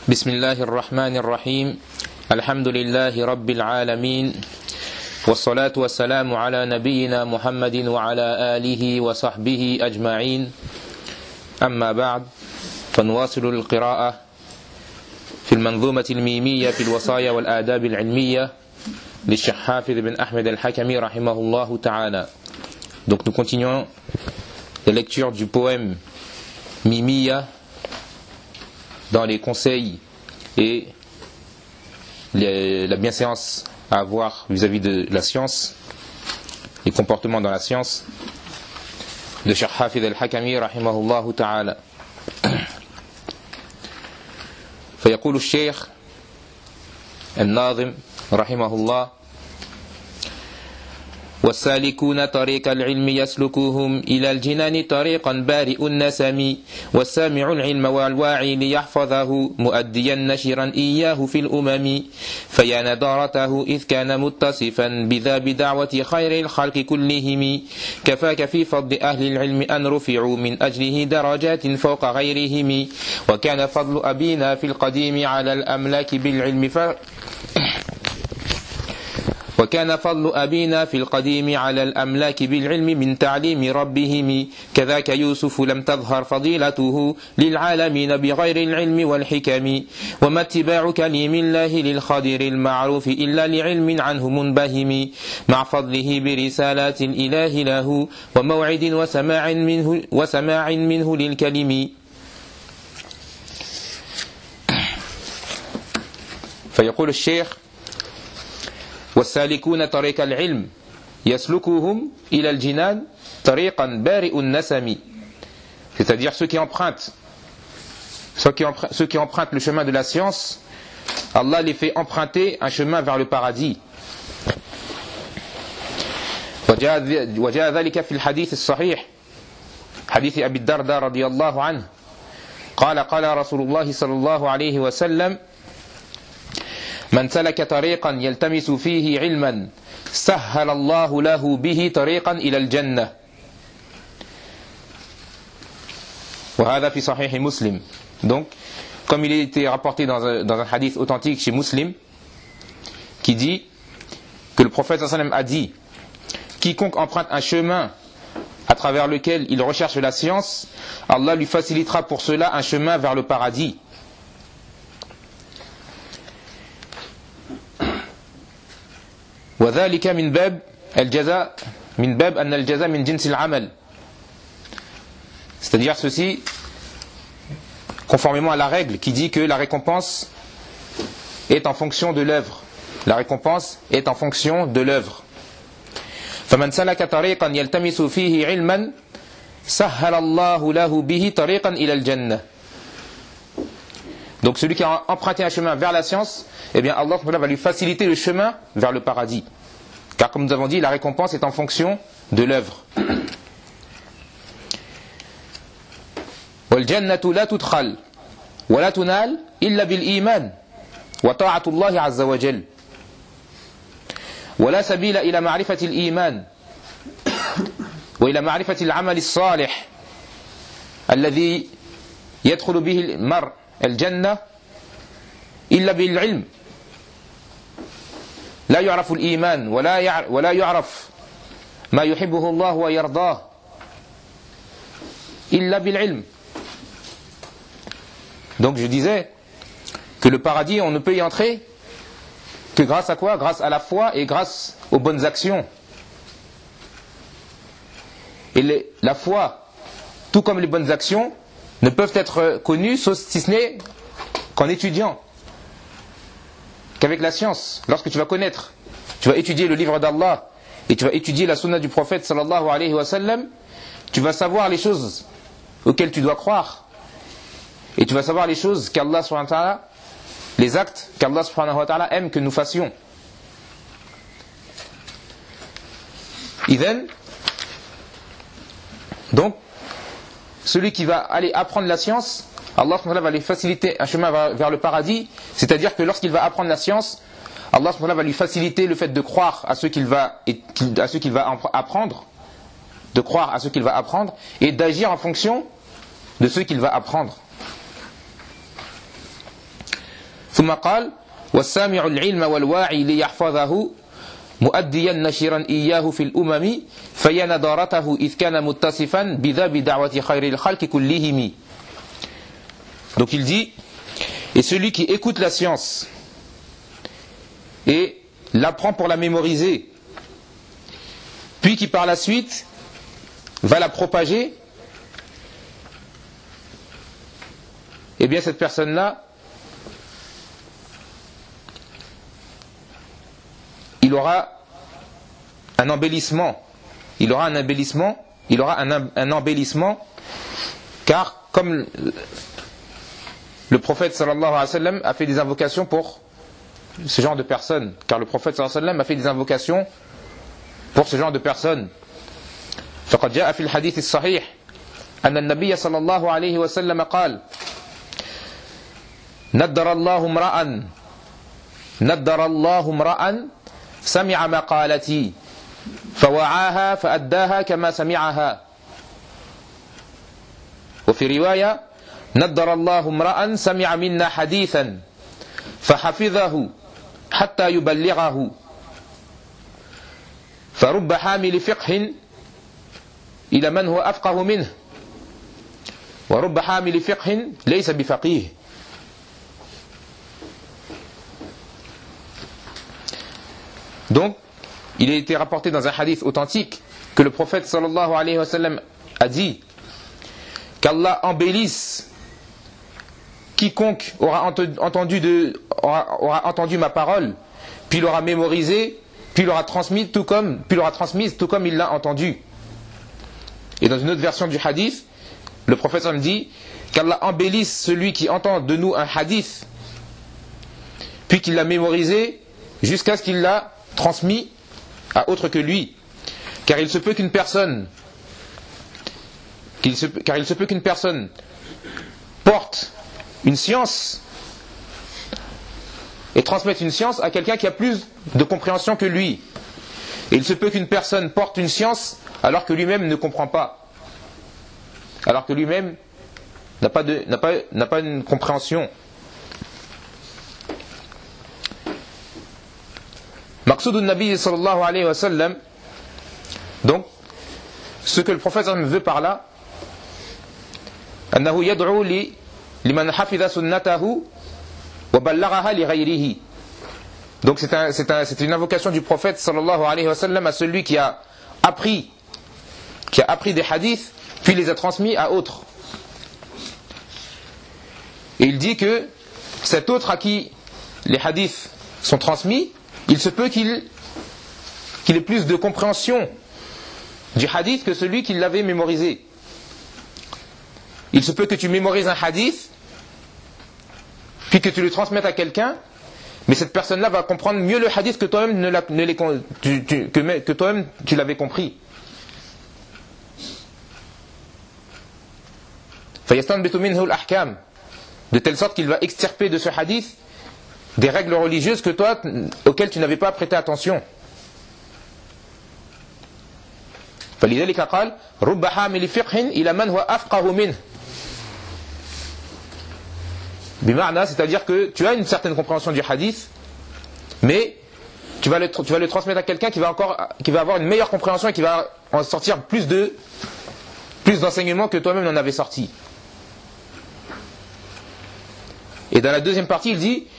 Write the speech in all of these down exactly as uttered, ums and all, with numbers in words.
بسم الله الرحمن الرحيم الحمد لله رب العالمين والصلاة والسلام على نبينا محمد وعلى آله وصحبه أجمعين أما بعد فنواصل القراءة في المنظومة الميمية في الوصايا والآداب العلمية للشيخ حافظ بن أحمد الحكمي رحمه الله تعالى. Donc nous continuons la lecture du poème Mimiya dans les conseils et les, la bienséance à avoir vis-à-vis de la science, les comportements dans la science de Cheikh Hafid al-Hakami rahimahullah ta'ala. فيقول الشيخ الناظم رحمه الله: والسالكون طريق العلم يسلكوهم إلى الجنان طريقا بارئ النسم، والسامع العلم والواعي ليحفظه مؤديا نشرا إياه في الأمم، فيا نضارته إذ كان متصفا بذا بدعوة خير الخلق كلهم، كفاك في فضل أهل العلم أن رفعوا من أجله درجات فوق غيرهم، وكان فضل أبينا في القديم على الأملاك بالعلم ف... وكان فضل أبينا في القديم على الأملاك بالعلم من تعليم ربهم، كذاك يوسف لم تظهر فضيلته للعالمين بغير العلم والحكم، وما اتباع كليم الله للخضر المعروف إلا لعلم عنه منبهم، مع فضله برسالات الإله له وموعد وسماع منه, وسماع منه للكلم. فيقول الشيخ: والسالكون طريق العلم يسلكوهم إلى الجنان طريقا بارئ النسم، c'est-à-dire ceux qui empruntent ceux qui empruntent, ceux qui empruntent le chemin de la science, Allah les fait emprunter un chemin vers le paradis. وجاء ذلك في الحديث الصحيح حديث أبي الدرداء رضي الله عنه قال قال رسول الله صلى الله عليه وسلم: من سلك طريقا يلتمس فيه علما سهل الله له به طريقا إلى الجنة. وهذا في صحيح مسلم. Donc, comme il a été rapporté dans un, dans un hadith authentique chez Muslim, qui dit que le prophète sallallahu alayhi wa sallam a dit: quiconque emprunte un chemin à travers lequel il recherche la science, Allah lui facilitera pour cela un chemin vers le paradis. وذلك من باب الجزاء من باب أن الجزاء من جنس العمل، c'est-à-dire ceci conformément à la règle qui dit que la récompense est en fonction de l'œuvre. La récompense est en fonction de l'œuvre. فمن سلك طريقا يلتمس فيه علما سهل الله له به طريقا إلى الجنة. Donc celui qui a emprunté un chemin vers la science, eh bien Allah va lui faciliter le chemin vers le paradis. Car comme nous avons dit, la récompense est en fonction de l'œuvre. وَالْجَنَّةُ لَا تُدْخَلْ وَلَا تُنَالْ إِلَّا بِالْإِيمَانِ وَطَاعَةُ اللَّهِ عَزَّ وَجَلَّ ولا سبيل إلى معرفة الإيمان وإلى معرفة العمل الصالح الذي يدخل به المرء الجنة إلا بالعلم. لا يعرف الإيمان ولا ولا يعرف ما يحبه الله ويرضاه إلا بالعلم. Donc je disais que le paradis on ne peut y entrer que grâce à quoi? Grâce à la foi et grâce aux bonnes actions. Et les, la foi, tout comme les bonnes actions, ne peuvent être connues sauf si ce n'est qu'en étudiant, qu'avec la science. Lorsque tu vas connaître, tu vas étudier le livre d'Allah et tu vas étudier la sunna du prophète sallallahu alayhi wa sallam, tu vas savoir les choses auxquelles tu dois croire et tu vas savoir les choses qu'Allah subhanahu wa ta'ala, les actes qu'Allah subhanahu wa ta'ala aime que nous fassions. Idhan, donc celui qui va aller apprendre la science, Allah subhanahu wa ta'ala va lui faciliter un chemin vers le paradis, c'est-à-dire que lorsqu'il va apprendre la science, Allah subhanahu wa ta'ala va lui faciliter le fait de croire à ce qu'il va, à ce qu'il va apprendre, de croire à ce qu'il va apprendre et d'agir en fonction de ce qu'il va apprendre. ثم قال والسامع العلم والواعي ليحفظه مؤديا نشرا إياه في الأمم فيا نضارته إذ كان متصفا بذا بدعوة خير الخلق كلهم. Donc il dit, et celui qui écoute la science et l'apprend pour la mémoriser, puis qui par la suite va la propager, eh bien cette personne-là, il aura un embellissement, il aura un embellissement, il aura un, un embellissement, car comme le prophète sallallahu alayhi wa sallam a fait des invocations pour ce genre de personnes, car le prophète sallallahu alayhi wa sallam a fait des invocations pour ce genre de personnes. فقد جاء في الحديث الصحيح أن النبي صلى الله عليه وسلم قال ندر الله امرأ ندر الله امرأ سمع مقالتي فوعاها فأداها كما سمعها. وفي رواية ندر الله امرأ سمع منا حديثا فحفظه حتى يبلغه فرب حامل فقه إلى من هو أفقه منه ورب حامل فقه ليس بفقيه. Donc, il a été rapporté dans un hadith authentique que le prophète sallallahu alayhi wa sallam a dit qu'Allah embellisse quiconque aura entendu, de, aura, aura entendu ma parole, puis l'aura mémorisé, puis l'aura transmise tout comme, puis l'aura transmise tout comme il l'a entendu. Et dans une autre version du hadith, le prophète sallam dit qu'Allah embellisse celui qui entend de nous un hadith, puis qu'il l'a mémorisé jusqu'à ce qu'il l'a transmis à autre que lui, car il se peut qu'une personne qu'il se, car il se peut qu'une personne porte une science et transmette une science à quelqu'un qui a plus de compréhension que lui, et il se peut qu'une personne porte une science alors que lui-même ne comprend pas, alors que lui-même n'a pas de, n'a pas, n'a pas une compréhension. Maqsoudun Nabi sallallahu alayhi wa sallam, donc ce que le prophète veut par là, annahu yad'u li liman hafidha sunnatahu wa ballaghaha li ghayrihi. Donc c'est un, c'est un, c'est une invocation du prophète sallallahu alayhi wa sallam à celui qui a appris qui a appris des hadiths puis les a transmis à autres. Et il dit que cet autre à qui les hadiths sont transmis, il se peut qu'il qu'il ait plus de compréhension du hadith que celui qui l'avait mémorisé. Il se peut que tu mémorises un hadith, puis que tu le transmettes à quelqu'un, mais cette personne-là va comprendre mieux le hadith que toi-même ne, ne les, tu, tu, que, que toi-même tu l'avais compris. فَيَسْتَنْبِتُ مِنْهُ الْأَحْكَامِ, de telle sorte qu'il va extirper de ce hadith des règles religieuses que toi, auxquelles tu n'avais pas prêté attention. فلذلك قال رب حامل فقه إلى من هو أفقه منه. بمعنى, c'est-à-dire que tu as une certaine compréhension du hadith, mais tu vas le, tu vas le transmettre à quelqu'un qui va encore, qui va avoir une meilleure compréhension et qui va en sortir plus de, plus d'enseignements que toi-même n'en avais sorti. Et dans la deuxième partie, il dit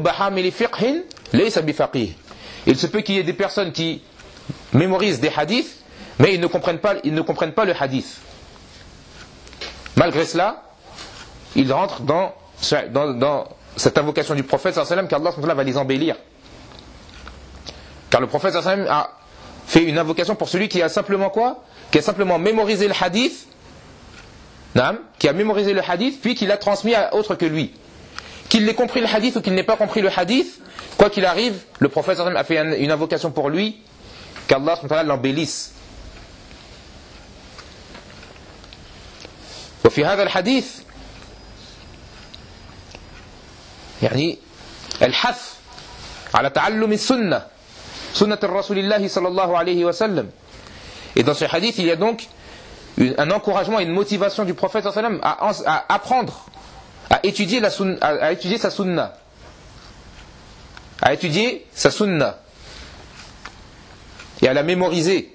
il se peut qu'il y ait des personnes qui mémorisent des hadiths, mais ils ne comprennent pas, ils ne comprennent pas le hadith. Malgré cela, ils rentrent dans, dans, dans cette invocation du prophète sallallahu alayhi wa sallam, qu'Allah va les embellir. Car le prophète sallallahu alayhi wa sallam a fait une invocation pour celui qui a simplement quoi? Qui a simplement mémorisé le hadith, qui a mémorisé le hadith, puis qui l'a transmis à autre que lui. Qu'il ait compris le hadith ou qu'il n'ait pas compris le hadith, quoi qu'il arrive, le prophète sallallahu alayhi wa sallam a fait une invocation pour lui, qu'Allah subhanahu wa ta'ala l'embellisse. وفي هذا الحديث يعني الحث على تعلم السنة سنة الرسول الله صلى الله عليه وسلم. Et dans ce hadith, il y a donc un encouragement et une motivation du prophète sallallahu alayhi wa sallam à, à apprendre, à étudier, la sunna, à étudier sa sunna. à étudier sa sunna et à la mémoriser.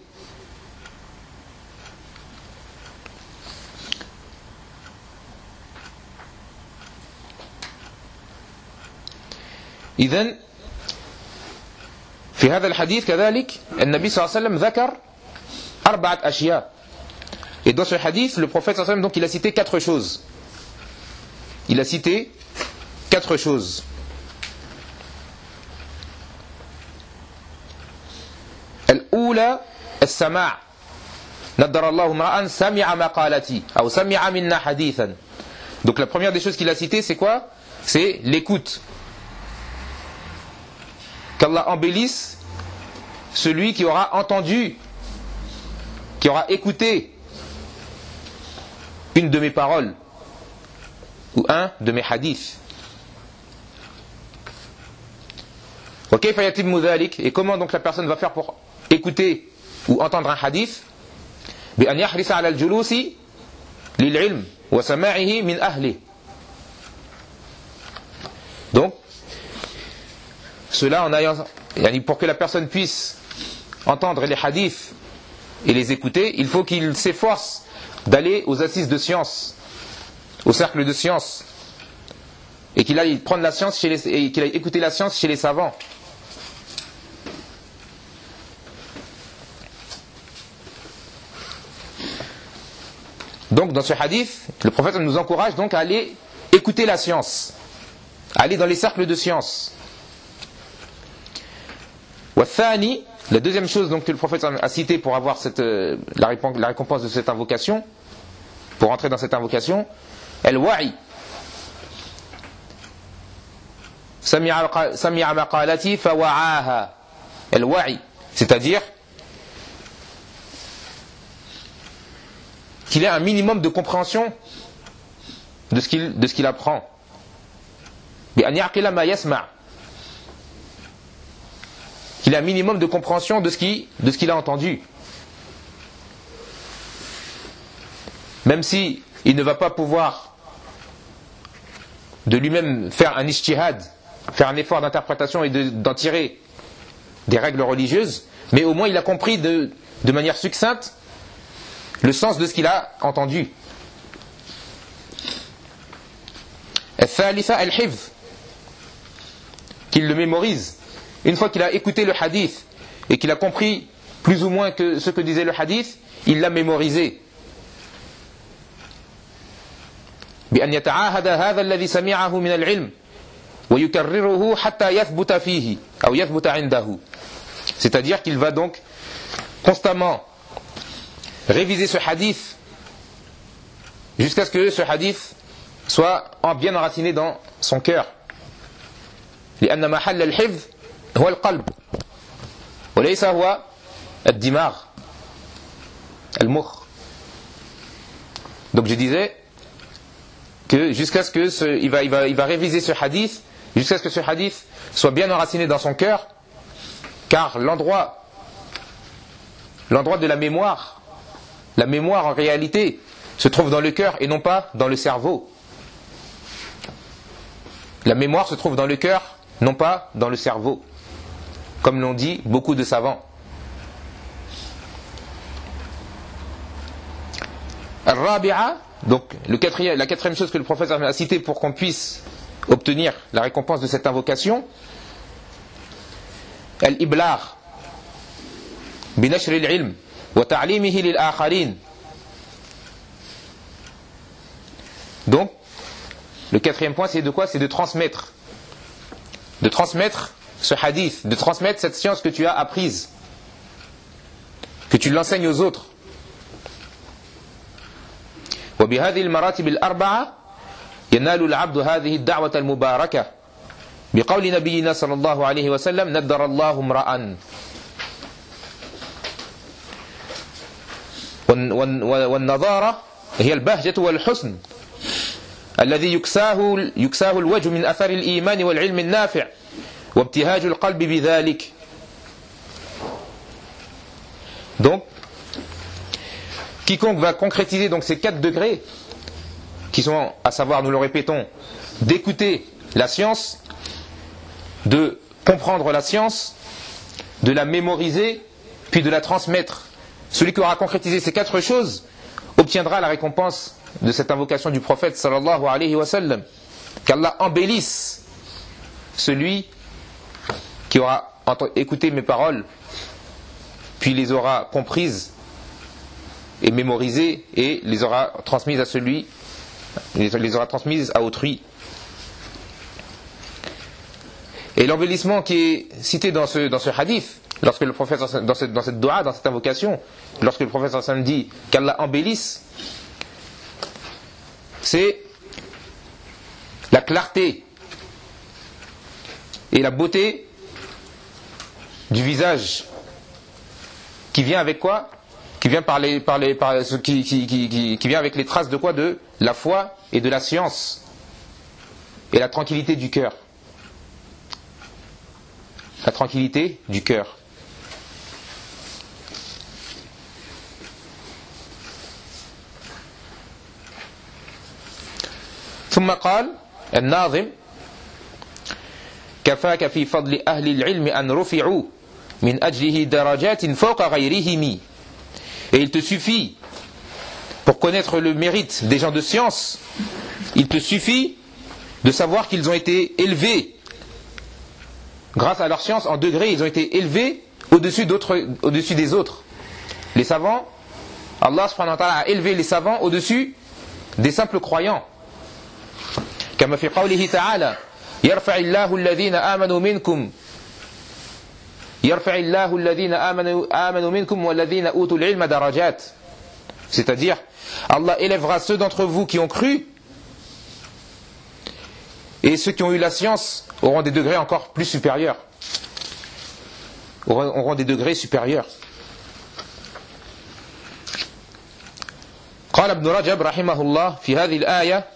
إذن في هذا الحديث كذلك النبي صلى الله عليه وسلم ذكر أربعة أشياء. Et dans ce hadith, le prophète sallallahu alayhi wa sallam, donc, il a cité quatre choses. Il a cité quatre choses. الأولى السماع. نضر الله امرأ سمع مقالتي أو سمع منا حديثا. Donc la première des choses qu'il a cité, c'est quoi? C'est l'écoute. Qu'Allah embellisse celui qui aura entendu, qui aura écouté une de mes paroles ou un de mes hadiths. Et comment donc la personne va faire pour écouter ou entendre un hadith? بأن يحرص على الجلوس للعلم وسماعه من أهله. Donc cela en ayant, pour que la personne puisse entendre les hadiths et les écouter, il faut qu'il s'efforce d'aller aux assises de science, au cercle de science, et qu'il aille prendre la science chez les, et qu'il aille écouter la science chez les savants. Donc dans ce hadith, le prophète nous encourage donc à aller écouter la science, à aller dans les cercles de science. Wathani, la deuxième chose donc que le prophète a cité pour avoir cette, euh, la, récompense, la récompense de cette invocation, pour entrer dans cette invocation, al-wa'i. Sami'a maqalati fawa'aha. Al-wa'i, c'est-à-dire qu'il ait un minimum de compréhension de ce qu'il, de ce qu'il apprend. Bi an ya'qila ma yasma'. Qu'il ait un minimum de compréhension de ce qu'il, de ce qu'il a entendu. Même si il ne va pas pouvoir de lui-même faire un ijtihad, faire un effort d'interprétation et de, d'en tirer des règles religieuses, mais au moins il a compris de, de manière succincte le sens de ce qu'il a entendu. Al-thalitha al-hifz, qu'il le mémorise. Une fois qu'il a écouté le hadith et qu'il a compris plus ou moins que ce que disait le hadith, il l'a mémorisé. بأن يتعاهد هذا الذي سمعه من العلم ويكرره حتى يثبت فيه أو يثبت عنده. C'est-à-dire qu'il va donc constamment réviser ce hadith jusqu'à ce que ce hadith soit bien enraciné dans son cœur. لأن محل الحفظ هو القلب وليس هو الدماغ المخ. Donc je disais que jusqu'à ce que ce, il va, il va, il va réviser ce hadith jusqu'à ce que ce hadith soit bien enraciné dans son cœur, car l'endroit l'endroit de la mémoire, la mémoire en réalité se trouve dans le cœur et non pas dans le cerveau. La mémoire se trouve dans le cœur, non pas dans le cerveau, comme l'ont dit beaucoup de savants. Al-Rabi'a, donc le quatrième, la quatrième chose que le prophète a cité pour qu'on puisse obtenir la récompense de cette invocation, Al-Iblar binashr al-ilm wa ta'limihi lil-akharin. Donc le quatrième point, c'est de quoi? C'est de transmettre de transmettre ce hadith, de transmettre cette science que tu as apprise, que tu l'enseignes aux autres. وبهذه المراتب الأربعة ينال العبد هذه الدعوة المباركة بقول نبينا صلى الله عليه وسلم نضر الله امرأ. والنضارة هي البهجة والحسن الذي يكساه يكساه الوجه من أثر الإيمان والعلم النافع وابتهاج القلب بذلك. Donc quiconque va concrétiser donc ces quatre degrés, qui sont, à savoir, nous le répétons, d'écouter la science, de comprendre la science, de la mémoriser, puis de la transmettre. Celui qui aura concrétisé ces quatre choses obtiendra la récompense de cette invocation du prophète sallallahu alayhi wa sallam. Qu'Allah embellisse celui qui aura écouté mes paroles, puis les aura comprises et mémorisées, et les aura transmises à celui, les aura transmises à autrui. Et l'embellissement qui est cité dans ce, dans ce hadith, lorsque le prophète, dans cette, dans cette dua, dans cette invocation, lorsque le prophète sallallahu alayhi wa sallam dit qu'Allah embellisse, c'est la clarté et la beauté du visage qui vient avec quoi? Qui vient par les, par les, par, qui, qui, qui, qui, qui vient avec les traces de quoi? De la foi et de la science et la tranquillité du cœur. La tranquillité du cœur. ثم قال الناظم كفاك في فضل أهل العلم أن رفعوا من أجله درجات فوق غيرهم. Et il te suffit, pour connaître le mérite des gens de science, il te suffit de savoir qu'ils ont été élevés, grâce à leur science, en degrés, ils ont été élevés au-dessus, d'autres, au-dessus des autres. Les savants, Allah subhanahu wa ta'ala a élevé les savants au-dessus des simples croyants. كما في قوله تعالى يرفع الله الذين آمنوا منكم يرفع الله الذين آمنوا آمنوا منكم والذين أوتوا العلم درجات. C'est-à-dire, Allah élèvera ceux d'entre vous qui ont cru, et ceux qui ont eu la science auront des degrés encore plus supérieurs. Auront, auront des degrés supérieurs. قال ابن رجب رحمه الله في هذه الآية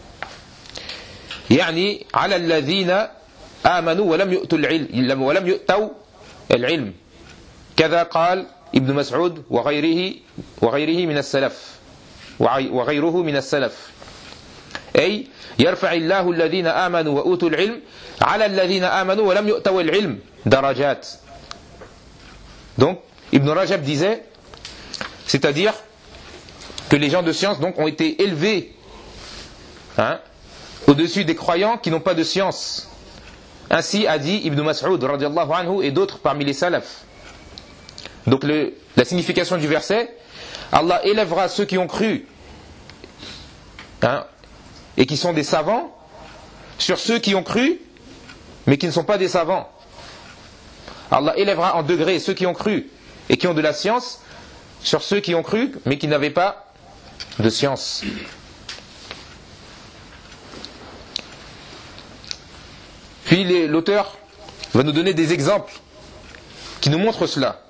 يعني على الذين آمنوا ولم يؤتوا العلم ولم يؤتوا العلم كذا قال ابن مسعود وغيره وغيره من السلف وغيره من السلف أي يرفع الله الذين آمنوا وأوتوا العلم على الذين آمنوا ولم يؤتوا العلم درجات. Donc Ibn Rajab disait, c'est-à-dire que les gens de science donc ont été élevés, hein, au-dessus des croyants qui n'ont pas de science. Ainsi a dit Ibn Mas'ud radiyallahu anhu et d'autres parmi les salafs. Donc le, la signification du verset, Allah élèvera ceux qui ont cru, hein, et qui sont des savants sur ceux qui ont cru mais qui ne sont pas des savants. Allah élèvera en degré ceux qui ont cru et qui ont de la science sur ceux qui ont cru mais qui n'avaient pas de science. Puis les, l'auteur va nous donner des exemples qui nous montrent cela.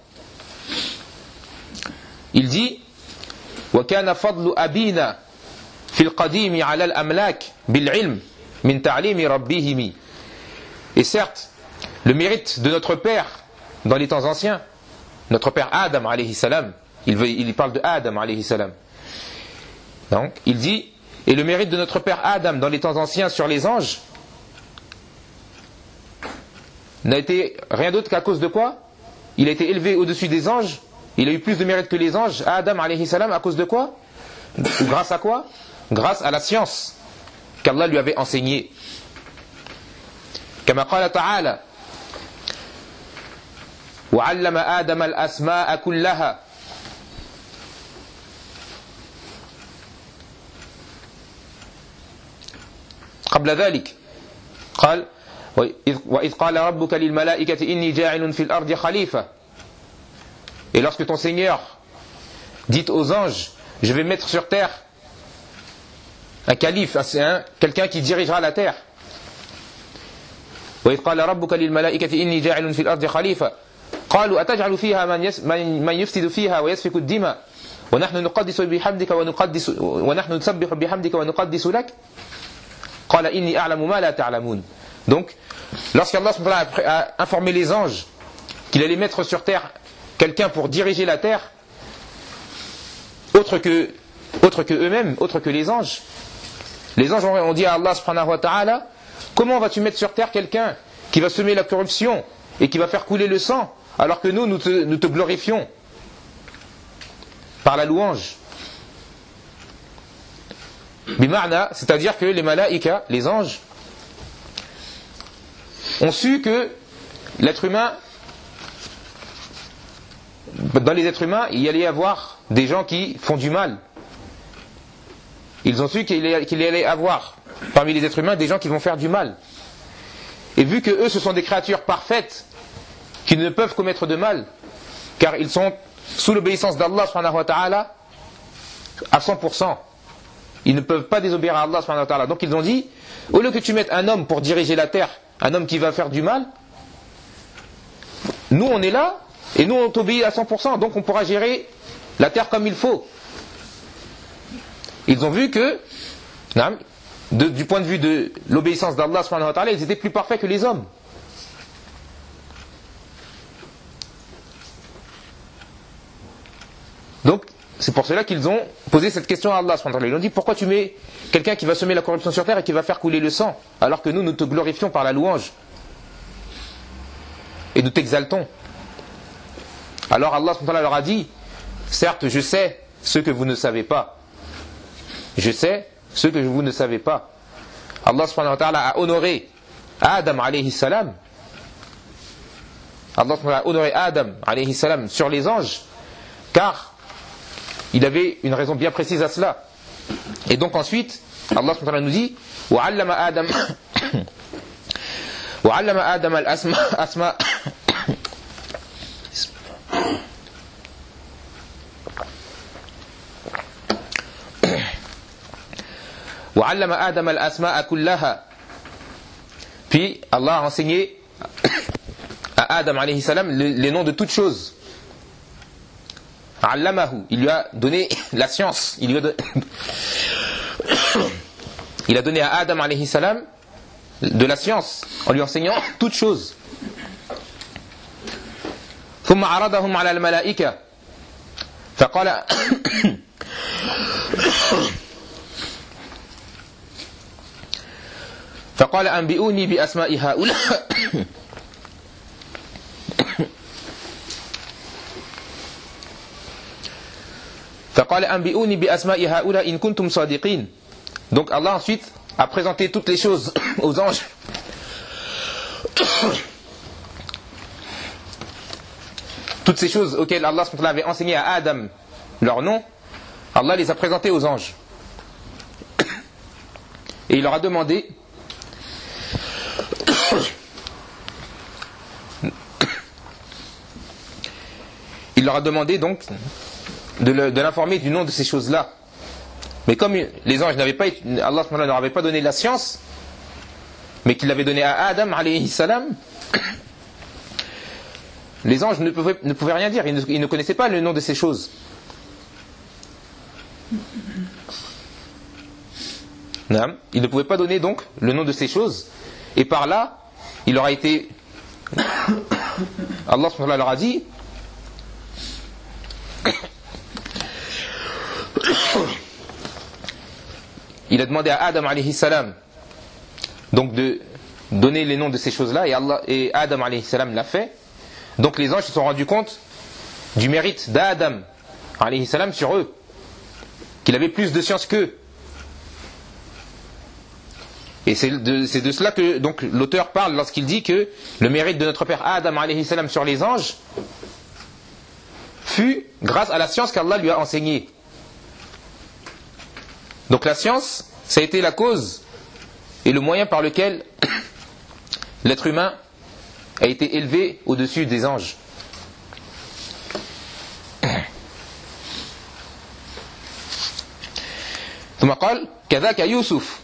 Il dit وَكَانَ فَضْلُ أَبِينَا فِي الْقَدِيمِ عَلَى الْأَمْلَاكِ بِالْعِلْمِ مِنْ تَعْلِيمِ رَبِّهِمِ. Et certes, le mérite de notre père dans les temps anciens, notre père Adam alayhi salam, il, veut, il parle de Adam alayhi salam. Donc, il dit, et le mérite de notre père Adam dans les temps anciens sur les anges n'a été rien d'autre qu'à cause de quoi? Il a été élevé au-dessus des anges, il a eu plus de mérite que les anges, Adam alayhi salam, à cause de quoi? Grâce à quoi? Grâce à la science qu'Allah lui avait enseignée. كما قال تعالى وعلم آدم الأسماء كلها قبل ذلك قال وإذ قال ربك للملائكة إني جاعل في الأرض خليفة. Et lorsque ton Seigneur dit aux anges, je vais mettre sur terre un calife, un, quelqu'un qui dirigera la terre. وإذ قال ربك للملائكة إني جاعل في الأرض خليفة قالوا أتجعل فيها من من يفسد فيها ويسفك الدماء ونحن نقدس بحمدك ونقدس ونحن نسبح بحمدك ونقدس لك قال إني أعلم ما لا تعلمون. Donc, lorsqu'Allah a informé les anges qu'il allait mettre sur terre quelqu'un pour diriger la terre, autre que, autre que eux-mêmes, autre que les anges, les anges ont dit à Allah subhanahu wa ta'ala, comment vas-tu mettre sur terre quelqu'un qui va semer la corruption et qui va faire couler le sang, alors que nous, nous te, nous te glorifions par la louange. Bimarna, c'est-à-dire que les malaïka, les anges, ont su que l'être humain, dans les êtres humains, il y allait y avoir des gens qui font du mal. Ils ont su qu'il y allait y avoir parmi les êtres humains des gens qui vont faire du mal. Et vu que eux, ce sont des créatures parfaites qui ne peuvent commettre de mal, car ils sont sous l'obéissance d'Allah subhanahu wa ta'ala à cent pour cent. Ils ne peuvent pas désobéir à Allah subhanahu wa ta'ala. Donc ils ont dit, au lieu que tu mettes un homme pour diriger la terre, un homme qui va faire du mal, nous on est là, et nous on t'obéit à cent pour cent, donc on pourra gérer la terre comme il faut. Ils ont vu que, de, du point de vue de l'obéissance d'Allah subhanahu wa ta'ala, ils étaient plus parfaits que les hommes. Donc, c'est pour cela qu'ils ont posé cette question à Allah subhanahu wa ta'ala. Ils ont dit, pourquoi tu mets quelqu'un qui va semer la corruption sur terre et qui va faire couler le sang, alors que nous, nous te glorifions par la louange et nous t'exaltons. Alors Allah subhanahu wa ta'ala leur a dit, certes, je sais ce que vous ne savez pas. Je sais ce que vous ne savez pas. Allah subhanahu wa ta'ala a honoré Adam alayhi salam. Allah subhanahu wa ta'ala a honoré Adam alayhi salam sur les anges, car il avait une raison bien précise à cela. Et donc ensuite, Allah subhanahu wa ta'ala nous dit, وَعَلَّمَ آدَمَ وَعَلَّمَ آدَمَ الْأَسْمَاءَ أَسْمَاءَ وَعَلَّمَ آدَمَ الْأَسْمَاءَ كُلَّهَا. Puis Allah a enseigné à Adam alayhi salam les noms de toutes choses. Allamahu, il lui a donné la science. Il, lui a, don... il a donné à Adam alayhi salam de la science en lui enseignant toutes choses. ثم عرضهم على الملائكة فقال فقال أنبئوني بأسماء هؤلاء فقال أنبئوني بأسماء هؤلاء إن كنتم صادقين. Donc Allah ensuite a présenté toutes les choses aux anges. Toutes ces choses auxquelles Allah avait enseigné à Adam leur nom, Allah les a présentées aux anges. Et il leur a demandé il leur a demandé donc de, le, de l'informer du nom de ces choses-là. Mais comme les anges n'avaient pas, Allah ne leur avait pas donné la science, mais qu'il l'avait donné à Adam alayhi salam, les anges ne pouvaient, ne pouvaient rien dire, ils ne, ils ne connaissaient pas le nom de ces choses. Non, ils ne pouvaient pas donner donc le nom de ces choses, et par là, il leur a été, Allah leur a dit, il a demandé à Adam alayhi salam donc de donner les noms de ces choses-là, et, Allah, et Adam alayhi salam l'a fait. Donc les anges se sont rendus compte du mérite d'Adam alayhi salam sur eux, qu'il avait plus de science qu'eux. Et c'est de, c'est de cela que donc l'auteur parle lorsqu'il dit que le mérite de notre père Adam alayhi salam sur les anges fut grâce à la science qu'Allah lui a enseignée. Donc la science, ça a été la cause et le moyen par lequel l'être humain a été élevé au-dessus des anges. ثم قال كذاك يوسف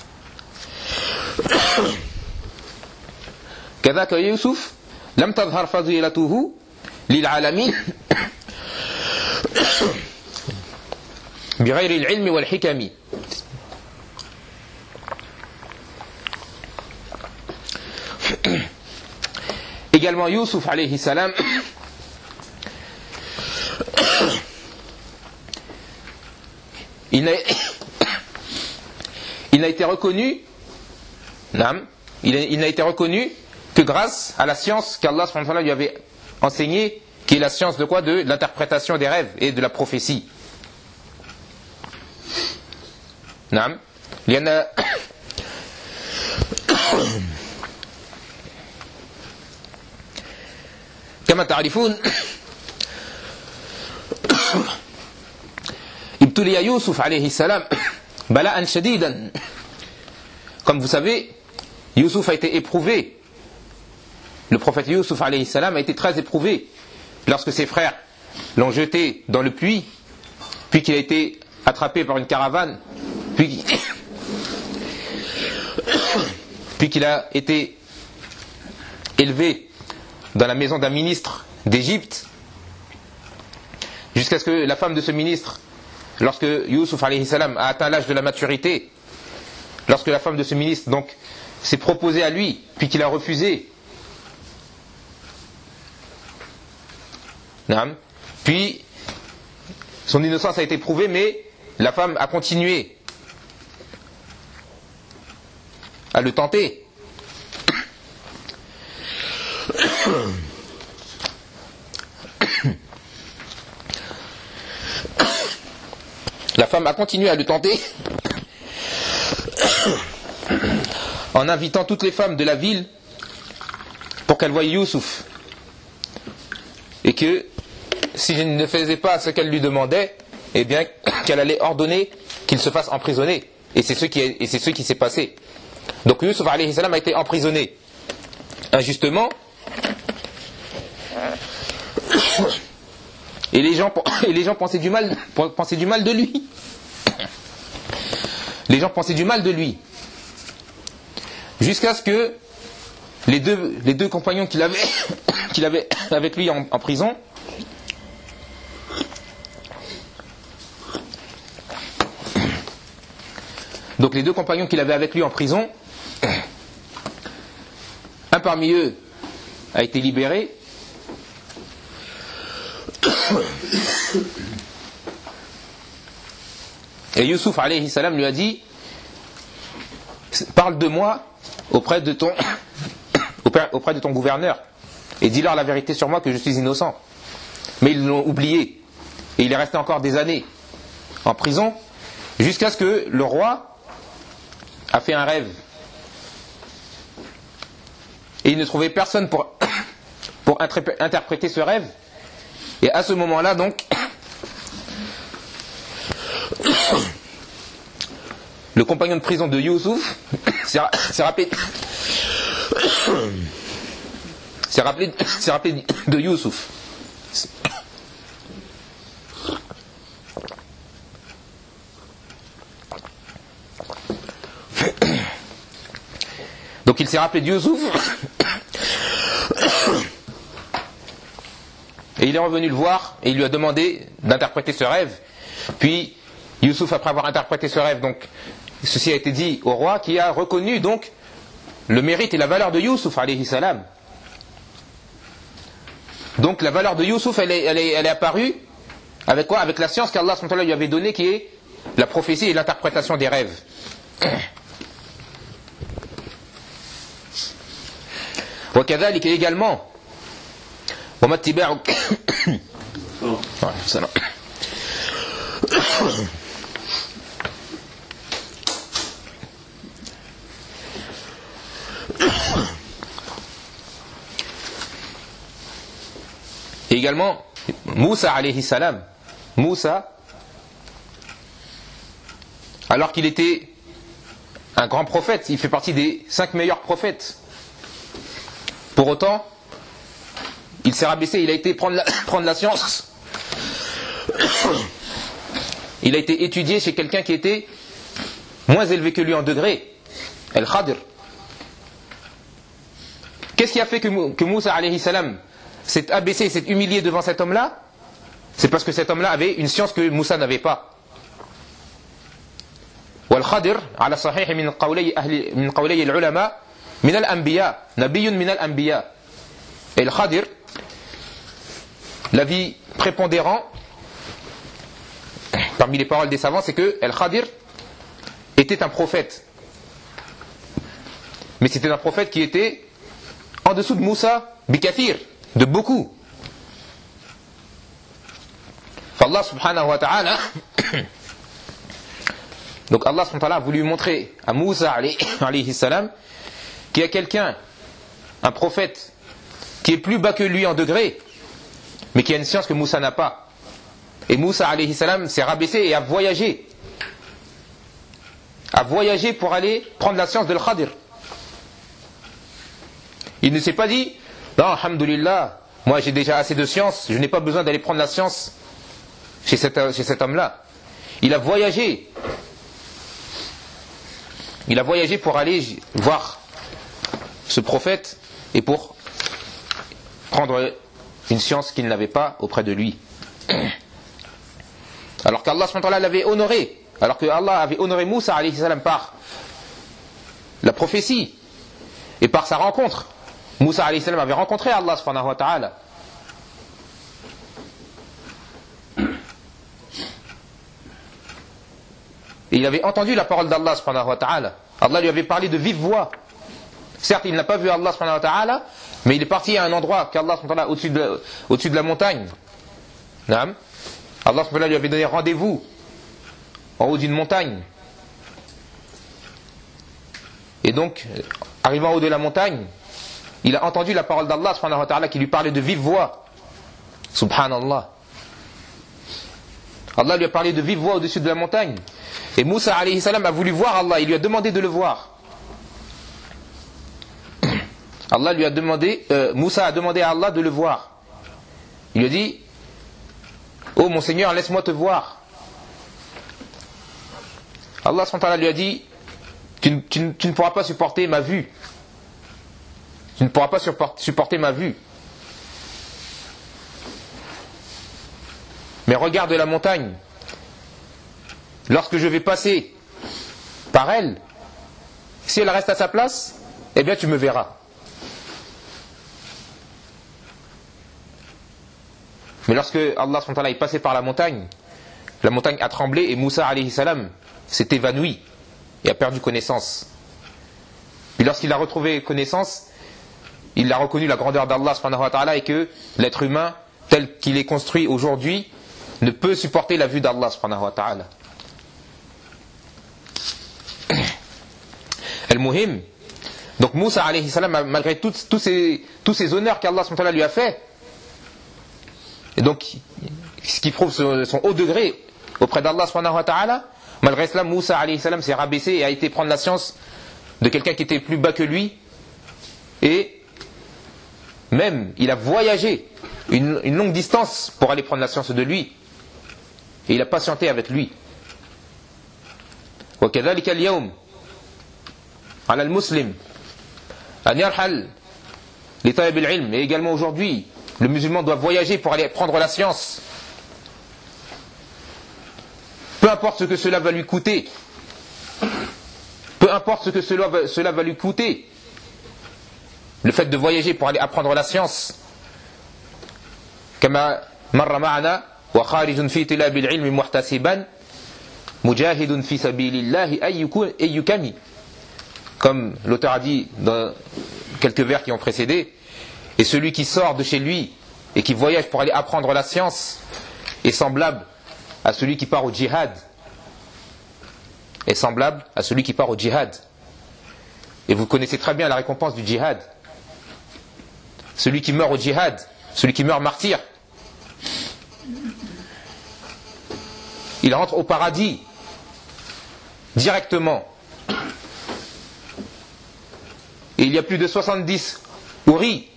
كذاك يوسف لم تظهر فضيلته للعالمين بغير العلم والحكم. Également Youssouf alayhi salam il n'a, il n'a été reconnu il n'a, il n'a été reconnu que grâce à la science qu'Allah subhanahu wa ta'ala lui avait enseignée, qui est la science de quoi? De l'interprétation des rêves et de la prophétie. Naam. لأن كما تعرفون ابتلي يوسف عليه السلام بلاء شديدا. Comme vous savez, Youssouf a été éprouvé. Le prophète Youssouf alayhi salam a été très éprouvé lorsque ses frères l'ont jeté dans le puits, puis qu'il a été attrapé par une caravane, puis, puis qu'il a été élevé dans la maison d'un ministre d'Égypte, jusqu'à ce que la femme de ce ministre, lorsque Youssouf alayhi salam a atteint l'âge de la maturité, lorsque la femme de ce ministre donc s'est proposée à lui, puis qu'il a refusé, puis son innocence a été prouvée, mais la femme a continué à le tenter. La femme a continué à le tenter en invitant toutes les femmes de la ville pour qu'elles voient Youssouf, et que si je ne faisais pas ce qu'elle lui demandait, eh bien qu'elle allait ordonner qu'il se fasse emprisonner. Et c'est ce qui est, et c'est ce qui s'est passé. Donc Youssouf alayhi salam a été emprisonné injustement, et les gens, et les gens pensaient du mal, pensaient du mal de lui. Les gens pensaient du mal de lui, jusqu'à ce que les deux, les deux compagnons qu'il avait, qu'il avait avec lui en, en prison, donc les deux compagnons qu'il avait avec lui en prison, un parmi eux a été libéré, et Youssouf alayhi salam lui a dit: parle de moi auprès de ton auprès de ton gouverneur et dis-leur la vérité sur moi, que je suis innocent. Mais ils l'ont oublié, et il est resté encore des années en prison, jusqu'à ce que le roi a fait un rêve, et il ne trouvait personne pour, pour interpréter ce rêve. Et à ce moment-là donc, le compagnon de prison de Youssouf s'est rappelé s'est rappelé, s'est rappelé de Youssouf. Donc il s'est rappelé de Youssouf et il est revenu le voir et il lui a demandé d'interpréter ce rêve. Puis Youssouf, après avoir interprété ce rêve, donc ceci a été dit au roi, qui a reconnu donc le mérite et la valeur de Youssouf alayhi salam. Donc la valeur de Youssouf, elle est, elle est, elle est apparue avec quoi? Avec la science qu'Allah subhanahu wa ta'ala lui avait donnée, qui est la prophétie et l'interprétation des rêves. وكذلك également وما اتباع Et également Moussa alayhi salam, Moussa, alors qu'il était un grand prophète, il fait partie des cinq meilleurs prophètes, pour autant il s'est rabaissé, il a été prendre la, prendre la science, il a été étudié chez quelqu'un qui était moins élevé que lui en degré, Al-Khadir. Qu'est-ce qui a fait que, que Moussa alayhi salam s'est abaissé, s'est humilié devant cet homme-là? C'est parce que cet homme-là avait une science que Moussa n'avait pas. Wal-Khadir, ala sahih min qawlay ahli min qawlay al-ulama min al-anbiya, nabiyyun min al-anbiya. Et le Khadir, l'avis prépondérant parmi les paroles des savants, c'est que Al-Khadir était un prophète. Mais c'était un prophète qui était en dessous de Moussa, bikathir, de beaucoup. Allah subhanahu wa ta'ala, donc Allah subhanahu wa ta'ala a voulu montrer à Moussa alayhi salam qu'il y a quelqu'un, un prophète, qui est plus bas que lui en degré, mais qui a une science que Moussa n'a pas. Et Moussa alayhi salam s'est rabaissé et a voyagé. A voyagé pour aller prendre la science de l'Khadir. Il ne s'est pas dit, non, alhamdulillah, moi j'ai déjà assez de science, je n'ai pas besoin d'aller prendre la science chez cet, chez cet homme-là. Il a voyagé. Il a voyagé pour aller voir ce prophète et pour prendre une science qu'il n'avait pas auprès de lui. Alors qu'Allah subhanahu wa ta'ala l'avait honoré, alors que Allah avait honoré Moussa alayhi salam par la prophétie et par sa rencontre. Moussa alayhi salam avait rencontré Allah subhanahu wa ta'ala. Et il avait entendu la parole d'Allah subhanahu wa ta'ala. Allah lui avait parlé de vive voix. Certes, il n'a pas vu Allah subhanahu wa ta'ala, mais il est parti à un endroit qu'Allah subhanahu wa ta'ala au-dessus de, au-dessus de la montagne. Naam. Allah subhanahu wa ta'ala lui avait donné rendez-vous en haut d'une montagne. Et donc, arrivant en haut de la montagne, il a entendu la parole d'Allah subhanahu wa ta'ala qui lui parlait de vive voix. Subhanallah. Allah lui a parlé de vive voix au-dessus de la montagne. Et Moussa alayhi salam a voulu voir Allah, il lui a demandé de le voir. Allah lui a demandé, euh, Moussa a demandé à Allah de le voir. Il lui a dit, oh mon Seigneur, laisse-moi te voir. Allah subhanahu wa ta'ala lui a dit, tu, tu, tu ne pourras pas supporter ma vue. Tu ne pourras pas supporter ma vue. Mais regarde la montagne. Lorsque je vais passer par elle, si elle reste à sa place, eh bien tu me verras. Mais lorsque Allah subhanahu wa ta'ala est passé par la montagne, la montagne a tremblé et Moussa alayhi salam s'est évanoui et a perdu connaissance. Et lorsqu'il a retrouvé connaissance, il a reconnu la grandeur d'Allah subhanahu wa ta'ala et que l'être humain tel qu'il est construit aujourd'hui ne peut supporter la vue d'Allah subhanahu wa ta'ala. Al-Muhim, donc Moussa alayhi salam, malgré tous, tous, ces, tous ces honneurs qu'Allah subhanahu wa ta'ala lui a fait, et donc ce qui prouve son, son haut degré auprès d'Allah subhanahu wa ta'ala, malgré cela Moussa alayhi salam s'est rabaissé et a été prendre la science de quelqu'un qui était plus bas que lui, et même il a voyagé une, une longue distance pour aller prendre la science de lui, et il a patienté avec lui. وكذلك اليوم على المسلم أن يرحل لطلب العلم. Et également aujourd'hui, le musulman doit voyager pour aller prendre la science. Peu importe ce que cela va lui coûter. Peu importe ce que cela va, cela va lui coûter. Le fait de voyager pour aller apprendre la science. كما مر معنا وخارج في طلاب العلم محتسبا مجاهد في سبيل الله أي يكمي. Comme l'auteur a dit dans quelques vers qui ont précédé, et celui qui sort de chez lui et qui voyage pour aller apprendre la science est semblable à celui qui part au djihad. Est semblable à celui qui part au djihad. Et vous connaissez très bien la récompense du djihad. Celui qui meurt au djihad, celui qui meurt martyr, il rentre au paradis directement. Et il y a plus de soixante-dix houris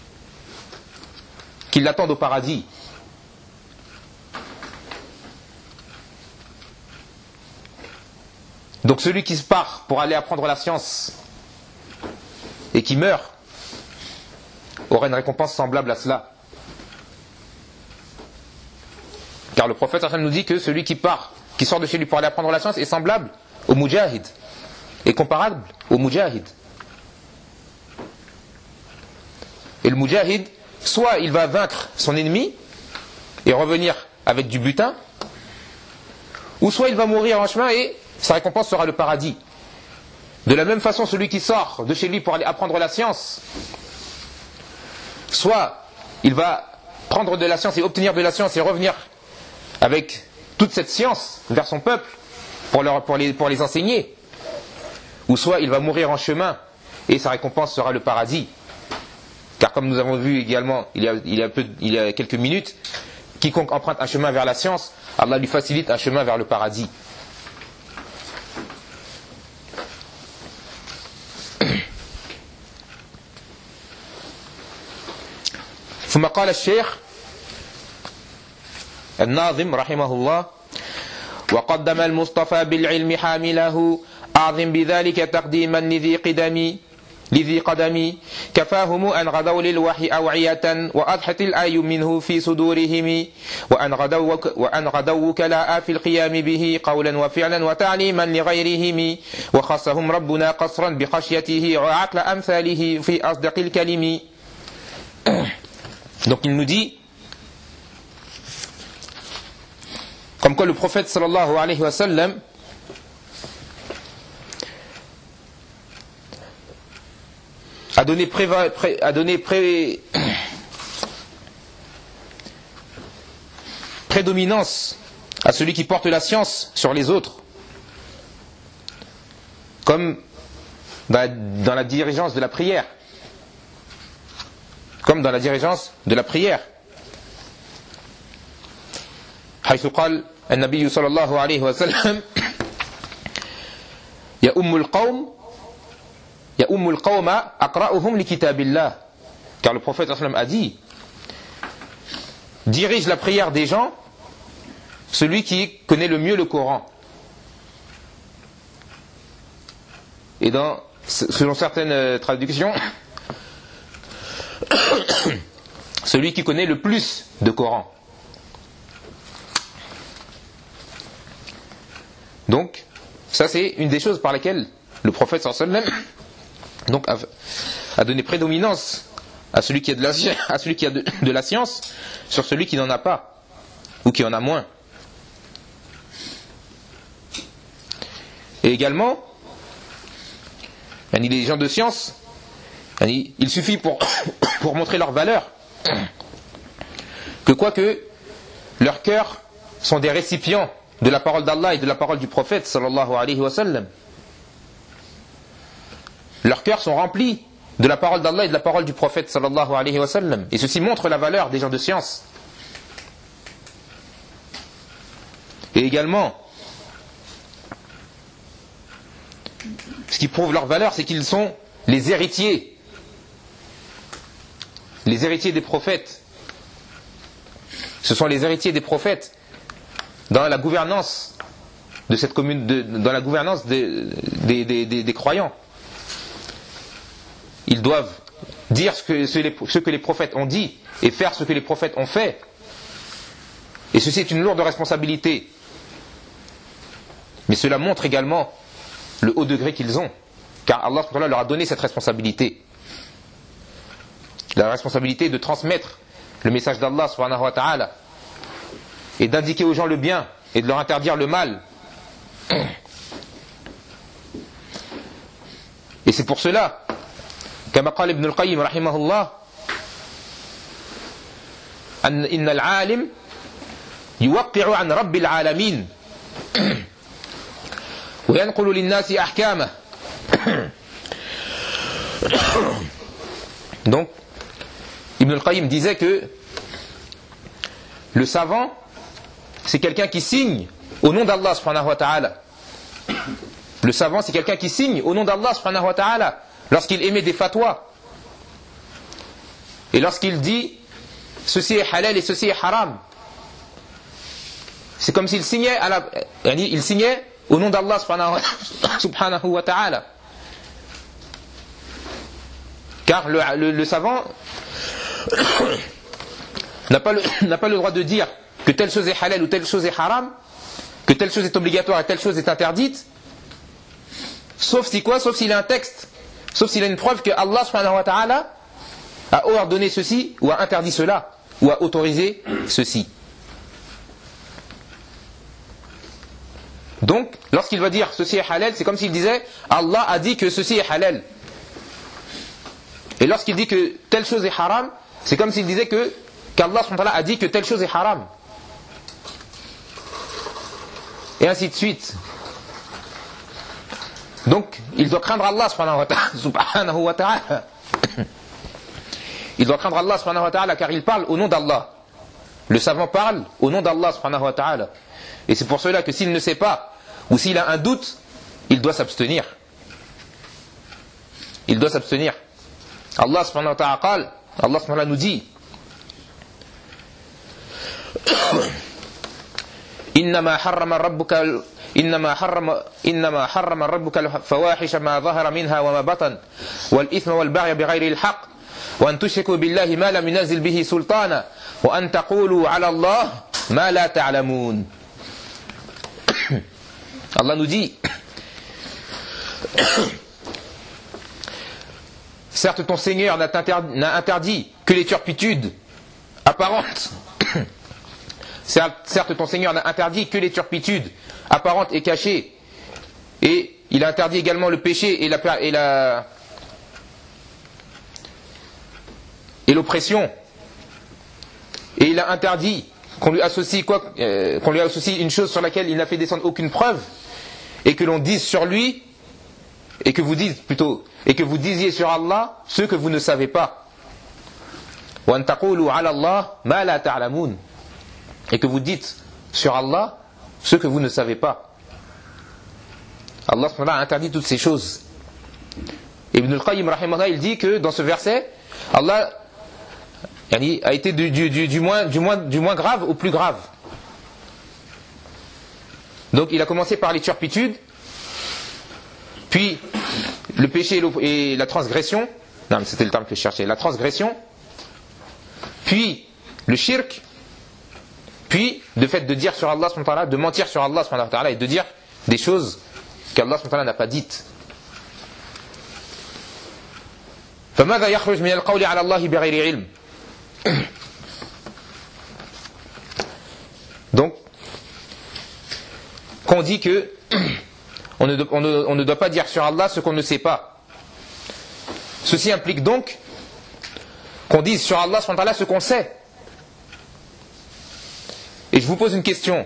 qui l'attendent au paradis. Donc celui qui se part pour aller apprendre la science et qui meurt aura une récompense semblable à cela. Car le prophète nous dit que celui qui part, qui sort de chez lui pour aller apprendre la science est semblable au mujahid, est comparable au mujahid. Et le mujahid, soit il va vaincre son ennemi et revenir avec du butin, ou soit il va mourir en chemin et sa récompense sera le paradis. De la même façon, celui qui sort de chez lui pour aller apprendre la science soit il va prendre de la science et obtenir de la science et revenir avec toute cette science vers son peuple pour, leur, pour, les, pour les enseigner, ou soit il va mourir en chemin et sa récompense sera le paradis. Car comme nous avons vu également il y a, il y a, peu, il y a quelques minutes, quiconque emprunte un chemin vers la science, Allah lui facilite un chemin vers le paradis. ثم قال الشيخ الناظم رحمه الله: وقدم المصطفى بالعلم حامله أعظم بذلك تقديما لذي قدمي لذي قدمي كفاهم أن غدوا للوحي أوعية وأضحت الآي منه في صدورهم وأن غدوا وأن غدوا وكلاء في القيام به قولا وفعلا وتعليما لغيرهم وخصهم ربنا قصرا بخشيته وعقل أمثاله في أصدق الكلم. Donc il nous dit, comme quoi le prophète sallallahu alayhi wa sallam a donné, préva, pré, a donné pré, prédominance à celui qui porte la science sur les autres, comme dans la, dans la diligence de la prière. Comme dans la diligence de la prière. حيث قال النبي صلى الله عليه وسلم يا أم القوم يا أم القوم أقرأهم لكتاب الله. Car le prophète a dit, dirige la prière des gens celui qui connaît le mieux le Coran. Et dans, selon certaines traductions, celui qui connaît le plus de Coran. Donc, ça c'est une des choses par lesquelles le prophète sallallahu alayhi wa sallam donc a, a donné prédominance à celui qui a de la, à celui qui a de, de la science sur celui qui n'en a pas ou qui en a moins. Et également, les gens de science, il suffit pour, pour montrer leur valeur que quoique leurs cœurs sont des récipients de la parole d'Allah et de la parole du prophète sallallahu alayhi wa sallam. Leurs cœurs sont remplis de la parole d'Allah et de la parole du prophète sallallahu alayhi wa sallam. Et ceci montre la valeur des gens de science. Et également, ce qui prouve leur valeur, c'est qu'ils sont les héritiers les héritiers des prophètes. Ce sont les héritiers des prophètes dans la gouvernance de cette commune, de, dans la gouvernance des, des, des, des, des croyants. Ils doivent dire ce que, ce que les prophètes ont dit et faire ce que les prophètes ont fait. Et ceci est une lourde responsabilité. Mais cela montre également le haut degré qu'ils ont, car Allah leur a donné cette responsabilité. La responsabilité de transmettre le message d'Allah subhanahu wa ta'ala et d'indiquer aux gens le bien et de leur interdire le mal. Et c'est pour cela كما قال ابن القيم رحمه الله أن إن العالم يوقع عن رب العالمين وينقل للناس أحكامه. Donc Ibn al-Qayyim disait que le savant, c'est quelqu'un qui signe au nom d'Allah subhanahu wa ta'ala. Le savant, c'est quelqu'un qui signe au nom d'Allah subhanahu wa ta'ala lorsqu'il émet des fatwas. Et lorsqu'il dit ceci est halal et ceci est haram. C'est comme s'il signait, à la, il signait au nom d'Allah subhanahu wa ta'ala. Car le, le, le savant n'a pas, le, n'a pas le droit de dire que telle chose est halal ou telle chose est haram, que telle chose est obligatoire et telle chose est interdite, sauf si quoi? Sauf s'il a un texte, sauf s'il a une preuve que Allah subhanahu wa ta'ala a ordonné ceci ou a interdit cela ou a autorisé ceci. Donc, lorsqu'il va dire ceci est halal, c'est comme s'il disait Allah a dit que ceci est halal. Et lorsqu'il dit que telle chose est haram, C'est comme s'il disait que qu'Allah subhanahu wa ta'ala a dit que telle chose est haram. Et ainsi de suite. Donc, il doit craindre Allah subhanahu wa ta'ala. Il doit craindre Allah subhanahu wa ta'ala car il parle au nom d'Allah. Le savant parle au nom d'Allah subhanahu wa ta'ala. Et c'est pour cela que s'il ne sait pas, ou s'il a un doute, il doit s'abstenir. Il doit s'abstenir. Allah subhanahu wa ta'ala قال, Allah subhanahu wa ta'ala nous dit إنما حرم ربك إنما حرم إنما حرم ربك الفواحش ما ظهر منها وما بطن والإثم والبغي بغير الحق وأن تشركوا بالله ما لم ينزل به سلطانا وأن تقولوا على الله ما لا تعلمون. Allah nous dit certes ton Seigneur n'a interdit, n'a interdit que les turpitudes apparentes. Certes ton Seigneur n'a interdit que les turpitudes apparentes et cachées. Et il a interdit également le péché et la et la et l'oppression. Et il a interdit qu'on lui associe quoi, euh, qu'on lui associe une chose sur laquelle il n'a fait descendre aucune preuve, et que l'on dise sur lui, et que vous dites plutôt, et que vous disiez sur Allah ce que vous ne savez pas. Wa an taqulu ala Allah ma la ta'lamun. Et que vous dites sur Allah ce que vous ne savez pas. Allah a interdit toutes ces choses. Ibn al-Qayyim rahimahullah, il dit que dans ce verset, Allah a été du, du, du, du, moins, du, moins, du moins grave au plus grave. Donc il a commencé par les turpitudes, puis le péché et la transgression, non mais c'était le terme que je cherchais, la transgression, puis le shirk, puis le fait de dire sur Allah subhanahu wa ta'ala, de mentir sur Allah subhanahu wa ta'ala et de dire des choses qu'Allah subhanahu wa ta'ala n'a pas dites. فماذا يخرج من القول على الله بغير علم. Donc, qu'on dit que on ne, on, ne, on ne doit pas dire sur Allah ce qu'on ne sait pas. Ceci implique donc qu'on dise sur Allah subhanahu wa ta'ala ce qu'on sait. Et je vous pose une question.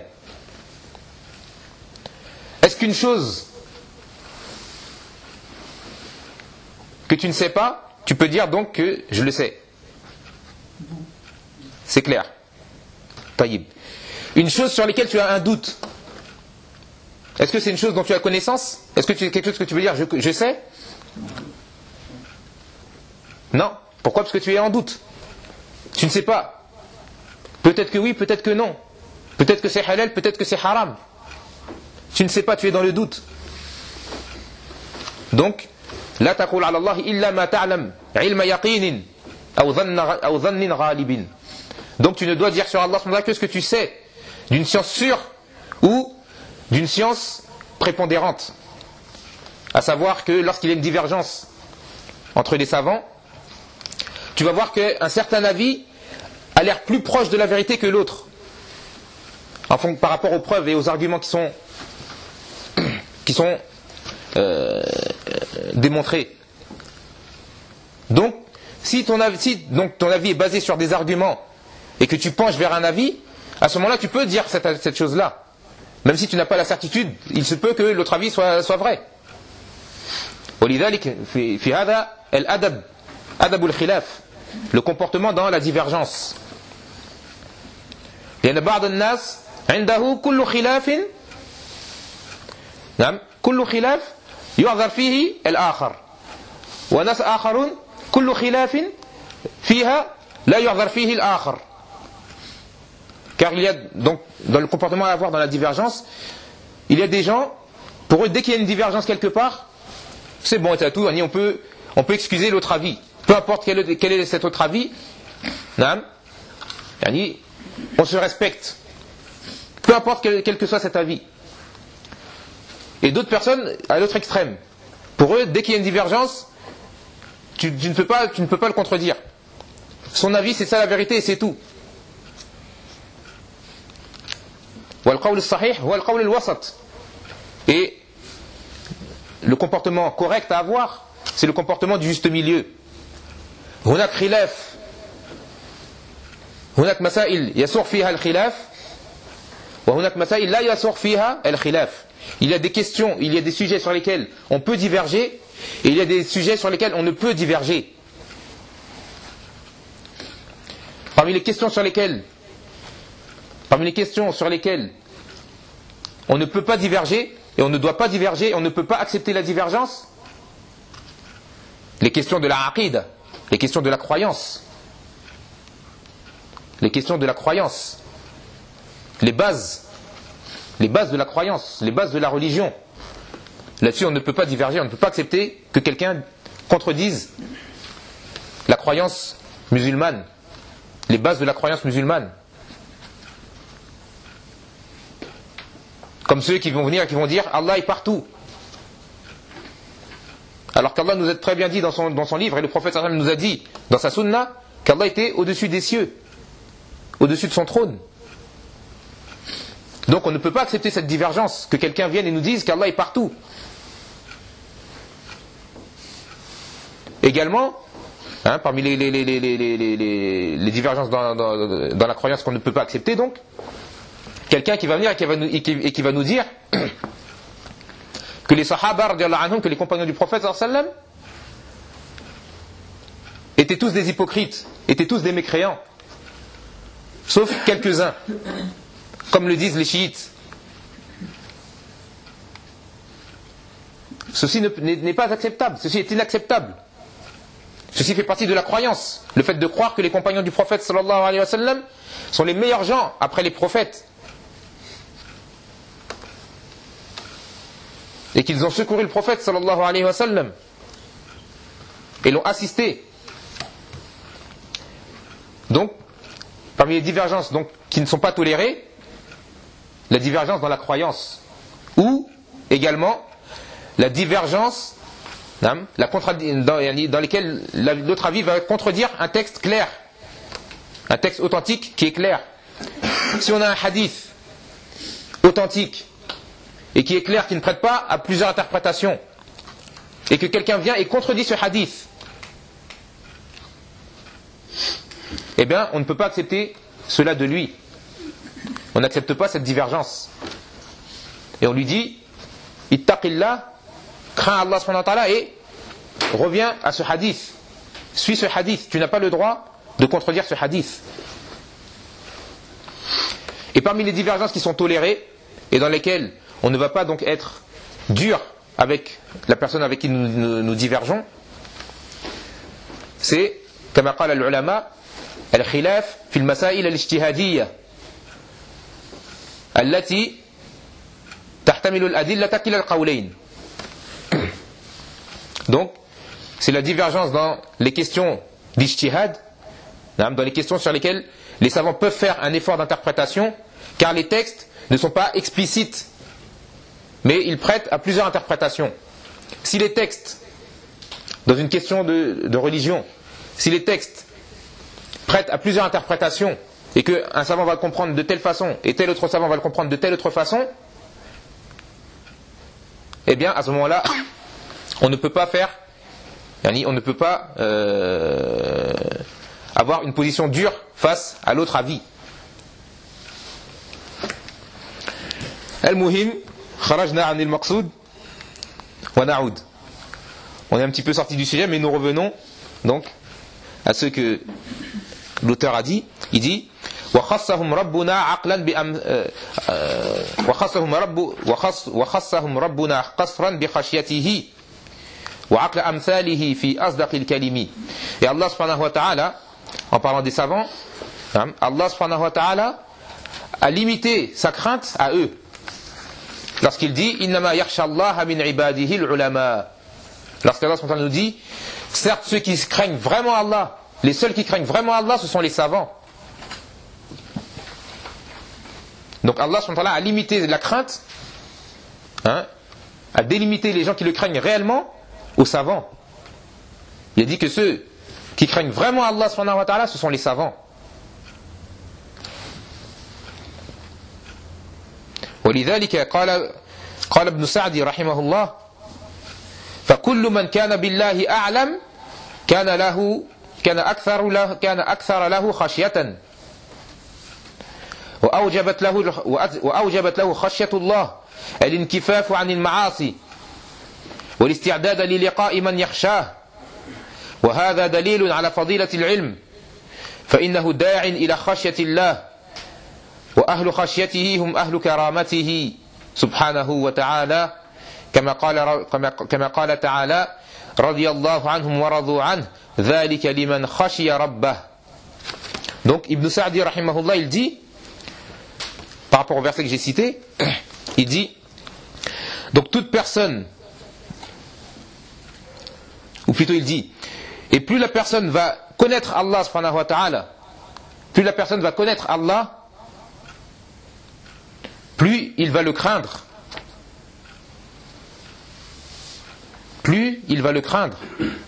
Est-ce qu'une chose que tu ne sais pas, tu peux dire donc que je le sais? C'est clair. Taïb. Une chose sur laquelle tu as un doute, est-ce que c'est une chose dont tu as connaissance? Est-ce que c'est quelque chose que tu veux dire je, je sais? Non. Pourquoi? Parce que tu es en doute. Tu ne sais pas. Peut-être que oui, peut-être que non. Peut-être que c'est halal, peut-être que c'est haram. Tu ne sais pas, tu es dans le doute. Donc, la taqul ala Allah illa ma ta'lam ilma yaqinin aw dhannin ghalibin. Donc tu ne dois dire sur Allah que ce que tu sais d'une science sûre ou d'une science prépondérante. À savoir que lorsqu'il y a une divergence entre les savants, tu vas voir qu'un certain avis a l'air plus proche de la vérité que l'autre. Enfin, par rapport aux preuves et aux arguments qui sont, qui sont euh, démontrés. Donc, si ton avis, si, donc, ton avis est basé sur des arguments et que tu penches vers un avis, à ce moment-là, tu peux dire cette, cette chose-là. Même si tu n'as pas la certitude, il se peut que l'autre avis soit, soit vrai. Le comportement dans la divergence. لأن بعض الناس عنده كل خلاف نعم كل خلاف يعذر فيه الآخر وناس آخرون كل خلاف فيها لا يعذر فيه الآخر. Car il y a donc dans le comportement à avoir dans la divergence, il y a des gens, pour eux dès qu'il y a une divergence quelque part, c'est bon, c'est tout, on peut on peut excuser l'autre avis, peu importe quel est, quel est cet autre avis, نعم يعني on se respecte, peu importe quel, quel que soit cet avis. Et d'autres personnes à l'autre extrême, pour eux dès qu'il y a une divergence, tu, tu ne peux pas tu ne peux pas le contredire. Son avis c'est ça la vérité et c'est tout. Et le comportement correct à avoir, c'est le comportement du juste milieu. هناك خلاف هناك مسائل يسوغ فيها الخلاف وهناك مسائل لا يسوغ فيها الخلاف. Il y a des questions, il y a des sujets sur lesquels on peut diverger et il y a des sujets sur lesquels on ne peut diverger. Parmi les questions sur lesquelles parmi les questions sur lesquelles on ne peut pas diverger et on ne doit pas diverger, on ne peut pas accepter la divergence, les questions de la aqid, les questions de la croyance, les questions de la croyance, les bases, les bases de la croyance, les bases de la religion. Là-dessus, on ne peut pas diverger, on ne peut pas accepter que quelqu'un contredise la croyance musulmane, les bases de la croyance musulmane. Comme ceux qui vont venir et qui vont dire Allah est partout. Alors qu'Allah nous a très bien dit dans son, dans son livre, et le prophète sallallahu alayhi wa sallam nous a dit dans sa sunna, qu'Allah était au-dessus des cieux, au-dessus de son trône. Donc on ne peut pas accepter cette divergence, que quelqu'un vienne et nous dise qu'Allah est partout. Également, hein, parmi les, les, les, les, les, les, les, les divergences dans, dans, dans la croyance qu'on ne peut pas accepter, donc, quelqu'un qui va venir et qui va nous, et qui, et qui va nous dire que les sahaba, anhum, que les compagnons du prophète sallallahu alayhi wa sallam étaient tous des hypocrites, étaient tous des mécréants, sauf quelques-uns, comme le disent les chiites. Ceci ne, n'est, n'est pas acceptable, ceci est inacceptable. Ceci fait partie de la croyance, le fait de croire que les compagnons du prophète sallallahu alayhi wa sallam sont les meilleurs gens après les prophètes et qu'ils ont secouru le prophète sallallahu alayhi wa sallam et l'ont assisté. Donc, parmi les divergences donc, qui ne sont pas tolérées, la divergence dans la croyance, ou également la divergence la contradi- dans, dans lesquelles l'autre avis va contredire un texte clair, un texte authentique qui est clair. Si on a un hadith authentique et qui est clair, qui ne prête pas à plusieurs interprétations, et que quelqu'un vient et contredit ce hadith, eh bien on ne peut pas accepter cela de lui. On n'accepte pas cette divergence. Et on lui dit ittaqillah, crains Allah subhanahu wa ta'ala et reviens à ce hadith. Suis ce hadith. Tu n'as pas le droit de contredire ce hadith. Et parmi les divergences qui sont tolérées et dans lesquelles on ne va pas donc être dur avec la personne avec qui nous, nous, nous divergeons, c'est كما قال العلماء الخلاف في المسائل الاجتهادية التي تحتمل الأدلة كلا القولين. Donc, c'est la divergence dans les questions d'ijtihad, dans les questions sur lesquelles les savants peuvent faire un effort d'interprétation, car les textes ne sont pas explicites, mais ils prêtent à plusieurs interprétations. Si les textes, dans une question de, de religion, si les textes prêtent à plusieurs interprétations, et qu'un savant va le comprendre de telle façon, et tel autre savant va le comprendre de telle autre façon, eh bien, à ce moment-là, on ne peut pas faire, on ne peut pas euh, avoir une position dure face à l'autre avis. Al-Muhim, kharajna an al-maqsoud wa na'oud. On est un petit peu sorti du sujet, mais nous revenons donc à ce que l'auteur a dit. Il dit وخصهم ربنا عقلا بأم وخصهم رب وخص وخصهم ربنا قصرا بخشيته وعقل أمثاله في أصدق الكلم. Et Allah subhanahu wa ta'ala, en parlant des savants, Allah subhanahu wa ta'ala a limité sa crainte à eux lorsqu'il dit إنما يخشى الله من عباده العلماء. Lorsqu'Allah subhanahu wa ta'ala nous dit certes ceux qui craignent vraiment Allah, les seuls qui craignent vraiment Allah, ce sont les savants. Donc Allah subhanahu wa ta'ala a limité la crainte, hein, a délimité les gens qui le craignent réellement aux savants. Il a dit que ceux qui craignent vraiment Allah subhanahu wa ta'ala, ce sont les savants. ولذلك قال قال ابن سعدي رحمه الله فكل من كان بالله أعلم كان له كان أكثر له كان أكثر له خشية. وأوجبت له وأوجبت له خشية الله الانكفاف عن المعاصي والاستعداد للقاء من يخشاه وهذا دليل على فضيلة العلم فإنه داع إلى خشية الله وأهل خشيته هم أهل كرامته سبحانه وتعالى كما قال كما قال تعالى رضي الله عنهم ورضوا عنه ذلك لمن خشي ربه. Donc Ibn Sa'di rahimahullah il dit par rapport au verset que j'ai cité, il dit donc toute personne, ou plutôt il dit, et plus la personne va connaître Allah subhanahu wa ta'ala, plus la personne va connaître Allah, plus il va le craindre. Plus il va le craindre.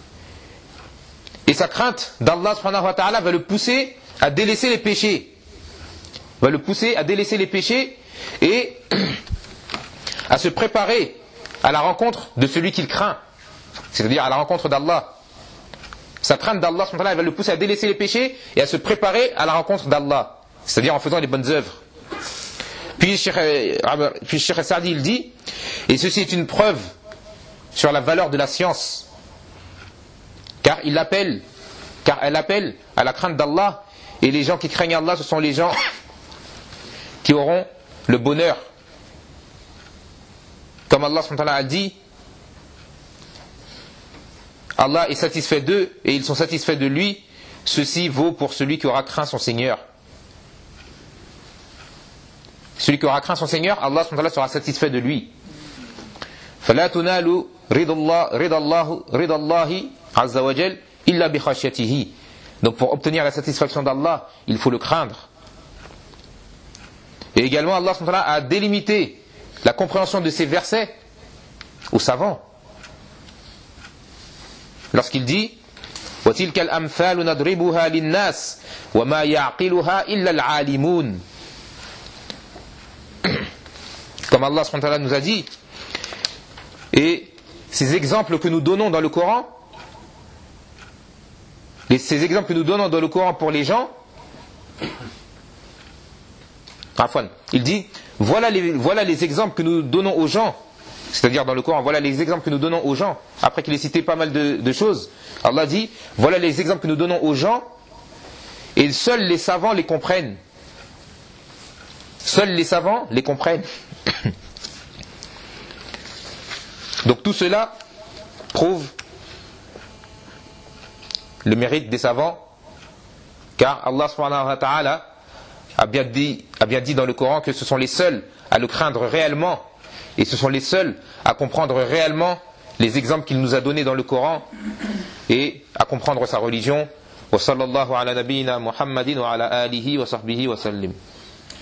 Et sa crainte d'Allah subhanahu wa ta'ala va le pousser à délaisser les péchés. Va le pousser à délaisser les péchés et à se préparer à la rencontre de celui qu'il craint. C'est-à-dire à la rencontre d'Allah. Sa crainte d'Allah subhanahu wa ta'ala va le pousser à délaisser les péchés et à se préparer à la rencontre d'Allah. C'est-à-dire en faisant les bonnes œuvres. Puis Cheikh Sa'di il dit, et ceci est une preuve sur la valeur de la science, car il appelle, car elle appelle à la crainte d'Allah, et les gens qui craignent Allah, ce sont les gens qui auront le bonheur. Comme Allah subhanahu wa ta'ala a dit, Allah est satisfait d'eux et ils sont satisfaits de lui, ceci vaut pour celui qui aura craint son Seigneur. Celui qui aura craint son Seigneur, Allah subhanahu wa ta'ala sera satisfait de lui. فلا تنال رضا الله رضا الله رضا الله عز وجل إلا بخشيته. Donc pour obtenir la satisfaction d'Allah, il faut le craindre. Et également Allah subhanahu wa ta'ala a délimité la compréhension de ces versets aux savants. Lorsqu'il dit وَتِلْكَ الْأَمْثَالُ نَضْرِبُهَا لِلنَّاسِ وَمَا يَعْقِلُهَا إِلَّا الْعَالِمُونَ. Comme Allah subhanahu wa ta'ala nous a dit, et ces exemples que nous donnons dans le Coran, et ces exemples que nous donnons dans le Coran pour les gens, il dit, voilà les, voilà les exemples que nous donnons aux gens, c'est-à-dire dans le Coran, voilà les exemples que nous donnons aux gens, après qu'il ait cité pas mal de, de choses, Allah dit, voilà les exemples que nous donnons aux gens, et seuls les savants les comprennent. Seuls les savants les comprennent. Donc tout cela prouve le mérite des savants, car Allah subhanahu wa ta'ala a bien dit, a bien dit dans le Coran que ce sont les seuls à le craindre réellement, et ce sont les seuls à comprendre réellement les exemples qu'il nous a donnés dans le Coran, et à comprendre sa religion. Wa sallallahu ala nabiyyina Muhammadin wa ala alihi wa sahbihi wa sallim.